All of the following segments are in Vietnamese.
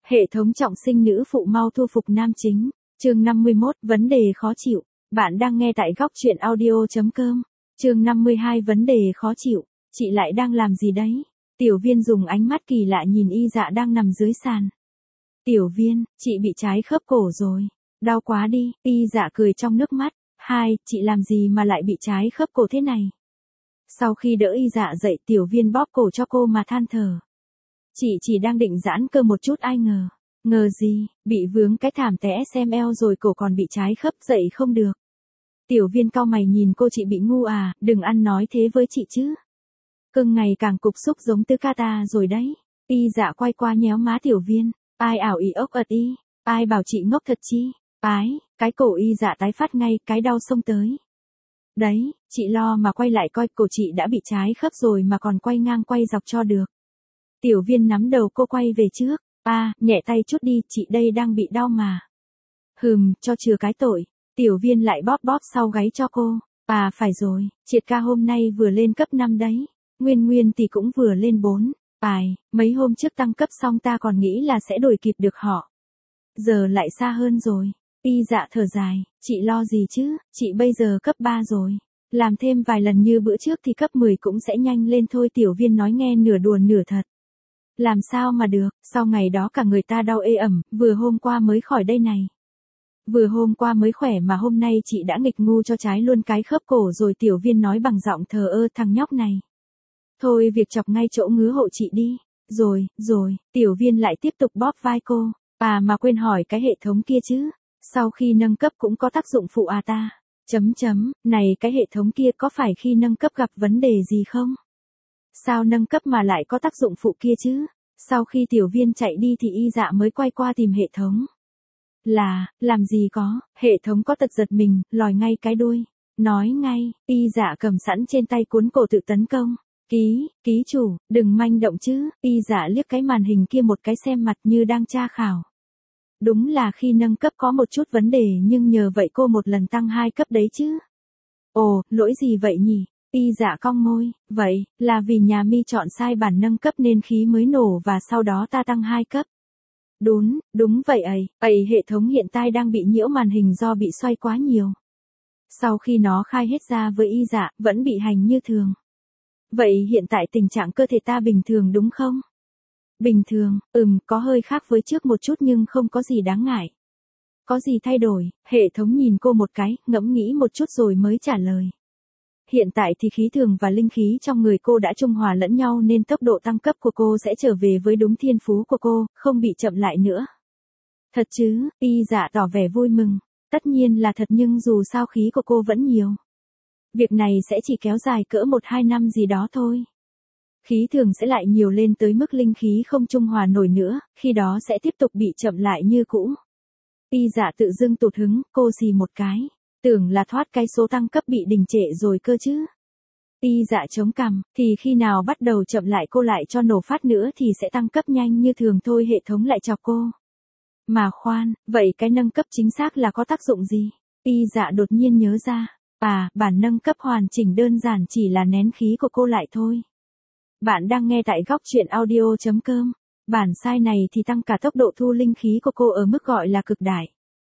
Hệ thống trọng sinh nữ phụ mau thu phục nam chính. Chương 51, vấn đề khó chịu. Bạn đang nghe tại góc truyện audio.com. Chương 52, vấn đề khó chịu. Chị lại đang làm gì đấy? Tiểu Viên dùng ánh mắt kỳ lạ nhìn Y Dạ đang nằm dưới sàn. Tiểu Viên, chị bị trái khớp cổ rồi. Đau quá đi. Y Dạ cười trong nước mắt. Chị làm gì mà lại bị trái khớp cổ thế này? Sau khi đỡ Y Dạ dậy, Tiểu Viên bóp cổ cho cô mà than thở. Chị chỉ đang định giãn cơ một chút, ai ngờ. Ngờ gì, bị vướng cái thảm té xem eo rồi cổ còn bị trái khớp, dậy không được. Tiểu Viên cau mày nhìn cô, chị bị ngu à, đừng ăn nói thế với chị chứ. Cưng ngày càng cục xúc giống tư Kata rồi đấy. Y Dạ quay qua nhéo má Tiểu Viên. Ai ảo ý ốc ật y, ai bảo chị ngốc thật chi. Cái cổ Y Dạ tái phát ngay, cái đau xông tới. Đấy, chị lo mà quay lại coi, cổ chị đã bị trái khớp rồi mà còn quay ngang quay dọc cho được. Tiểu Viên nắm đầu cô quay về trước. Nhẹ tay chút đi, chị đây đang bị đau mà. Cho chừa cái tội. Tiểu Viên lại bóp bóp sau gáy cho cô. Phải rồi, Triệt ca hôm nay vừa lên cấp 5 đấy. Nguyên thì cũng vừa lên 4. Mấy hôm trước tăng cấp xong ta còn nghĩ là sẽ đuổi kịp được họ. Giờ lại xa hơn rồi. Y Dạ thở dài, chị lo gì chứ, chị bây giờ cấp 3 rồi. Làm thêm vài lần như bữa trước thì cấp 10 cũng sẽ nhanh lên thôi. Tiểu Viên nói nghe nửa đùa nửa thật. Làm sao mà được, sau ngày đó cả người ta đau ê ẩm, vừa hôm qua mới khỏi đây này. Vừa hôm qua mới khỏe mà hôm nay chị đã nghịch ngu cho trái luôn cái khớp cổ rồi. Tiểu Viên nói bằng giọng thờ ơ, thằng nhóc này. Thôi việc chọc ngay chỗ ngứa hộ chị đi. Rồi, Tiểu Viên lại tiếp tục bóp vai cô. Mà quên hỏi cái hệ thống kia chứ. Sau khi nâng cấp cũng có tác dụng phụ à ta? Này cái hệ thống kia có phải khi nâng cấp gặp vấn đề gì không? Sao nâng cấp mà lại có tác dụng phụ kia chứ? Sau khi Tiểu Viên chạy đi thì Y Dạ mới quay qua tìm hệ thống. Làm gì có, hệ thống có tật giật mình, lòi ngay cái đuôi. Nói ngay, Y Dạ cầm sẵn trên tay cuốn cổ tự tấn công. Ký chủ, đừng manh động chứ. Y Dạ liếc cái màn hình kia một cái xem mặt như đang tra khảo. Đúng là khi nâng cấp có một chút vấn đề nhưng nhờ vậy cô một lần tăng 2 cấp đấy chứ. Ồ, lỗi gì vậy nhỉ? Y Dạ cong môi, vậy, là vì nhà mi chọn sai bản nâng cấp nên khí mới nổ và sau đó ta tăng 2 cấp. Đúng vậy hệ thống hiện tại đang bị nhiễu màn hình do bị xoay quá nhiều. Sau khi nó khai hết ra với Y Dạ, vẫn bị hành như thường. Vậy hiện tại tình trạng cơ thể ta bình thường đúng không? Bình thường, có hơi khác với trước một chút nhưng không có gì đáng ngại. Có gì thay đổi? Hệ thống nhìn cô một cái, ngẫm nghĩ một chút rồi mới trả lời. Hiện tại thì khí thường và linh khí trong người cô đã trung hòa lẫn nhau nên tốc độ tăng cấp của cô sẽ trở về với đúng thiên phú của cô, không bị chậm lại nữa. Thật chứ? Y Dạ tỏ vẻ vui mừng. Tất nhiên là thật nhưng dù sao khí của cô vẫn nhiều. Việc này sẽ chỉ kéo dài cỡ 1-2 năm gì đó thôi. Khí thường sẽ lại nhiều lên tới mức linh khí không trung hòa nổi nữa, khi đó sẽ tiếp tục bị chậm lại như cũ. Y Dạ tự dưng tụt hứng, cô xì một cái. Tưởng là thoát cái số tăng cấp bị đình trệ rồi cơ chứ. Y Dạ chống cằm, thì khi nào bắt đầu chậm lại cô lại cho nổ phát nữa thì sẽ tăng cấp nhanh như thường thôi. Hệ thống lại chọc cô. Mà khoan, vậy cái nâng cấp chính xác là có tác dụng gì? Y Dạ đột nhiên nhớ ra. Bản nâng cấp hoàn chỉnh đơn giản chỉ là nén khí của cô lại thôi. Bạn đang nghe tại góc truyện audio.com. Bản sai này thì tăng cả tốc độ thu linh khí của cô ở mức gọi là cực đại.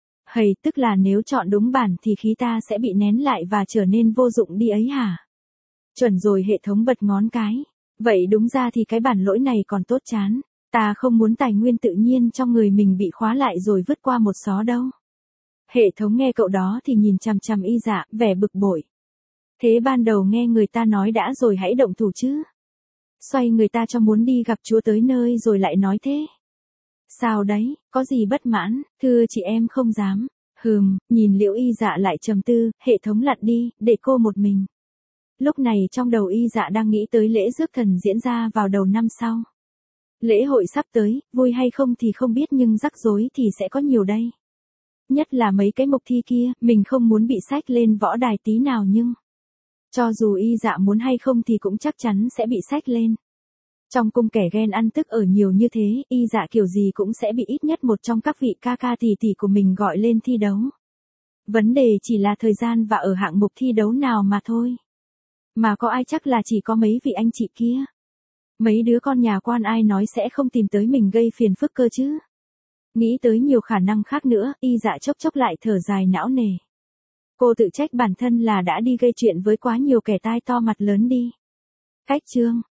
Tức là nếu chọn đúng bản thì khí ta sẽ bị nén lại và trở nên vô dụng đi ấy hả? Chuẩn rồi, hệ thống bật ngón cái. Vậy đúng ra thì cái bản lỗi này còn tốt chán. Ta không muốn tài nguyên tự nhiên trong người mình bị khóa lại rồi vứt qua một xó đâu. Hệ thống nghe cậu đó thì nhìn chằm chằm Y Dạ, vẻ bực bội. Thế ban đầu nghe người ta nói đã rồi hãy động thủ chứ. Xoay người ta cho muốn đi gặp Chúa tới nơi rồi lại nói thế. Sao đấy, có gì bất mãn? Thưa chị em không dám. Nhìn Liễu Y Dạ lại trầm tư, hệ thống lặn đi, để cô một mình. Lúc này trong đầu Y Dạ đang nghĩ tới lễ rước thần diễn ra vào đầu năm sau. Lễ hội sắp tới, vui hay không thì không biết nhưng rắc rối thì sẽ có nhiều đây. Nhất là mấy cái mục thi kia, mình không muốn bị xách lên võ đài tí nào nhưng. Cho dù Y Dạ muốn hay không thì cũng chắc chắn sẽ bị xách lên. Trong cung kẻ ghen ăn tức ở nhiều như thế, Y Dạ kiểu gì cũng sẽ bị ít nhất một trong các vị ca ca tỷ tỷ của mình gọi lên thi đấu. Vấn đề chỉ là thời gian và ở hạng mục thi đấu nào mà thôi. Mà có ai chắc là chỉ có mấy vị anh chị kia. Mấy đứa con nhà quan ai nói sẽ không tìm tới mình gây phiền phức cơ chứ. Nghĩ tới nhiều khả năng khác nữa, Y Dạ chốc chốc lại thở dài não nề. Cô tự trách bản thân là đã đi gây chuyện với quá nhiều kẻ tai to mặt lớn đi. Cách chương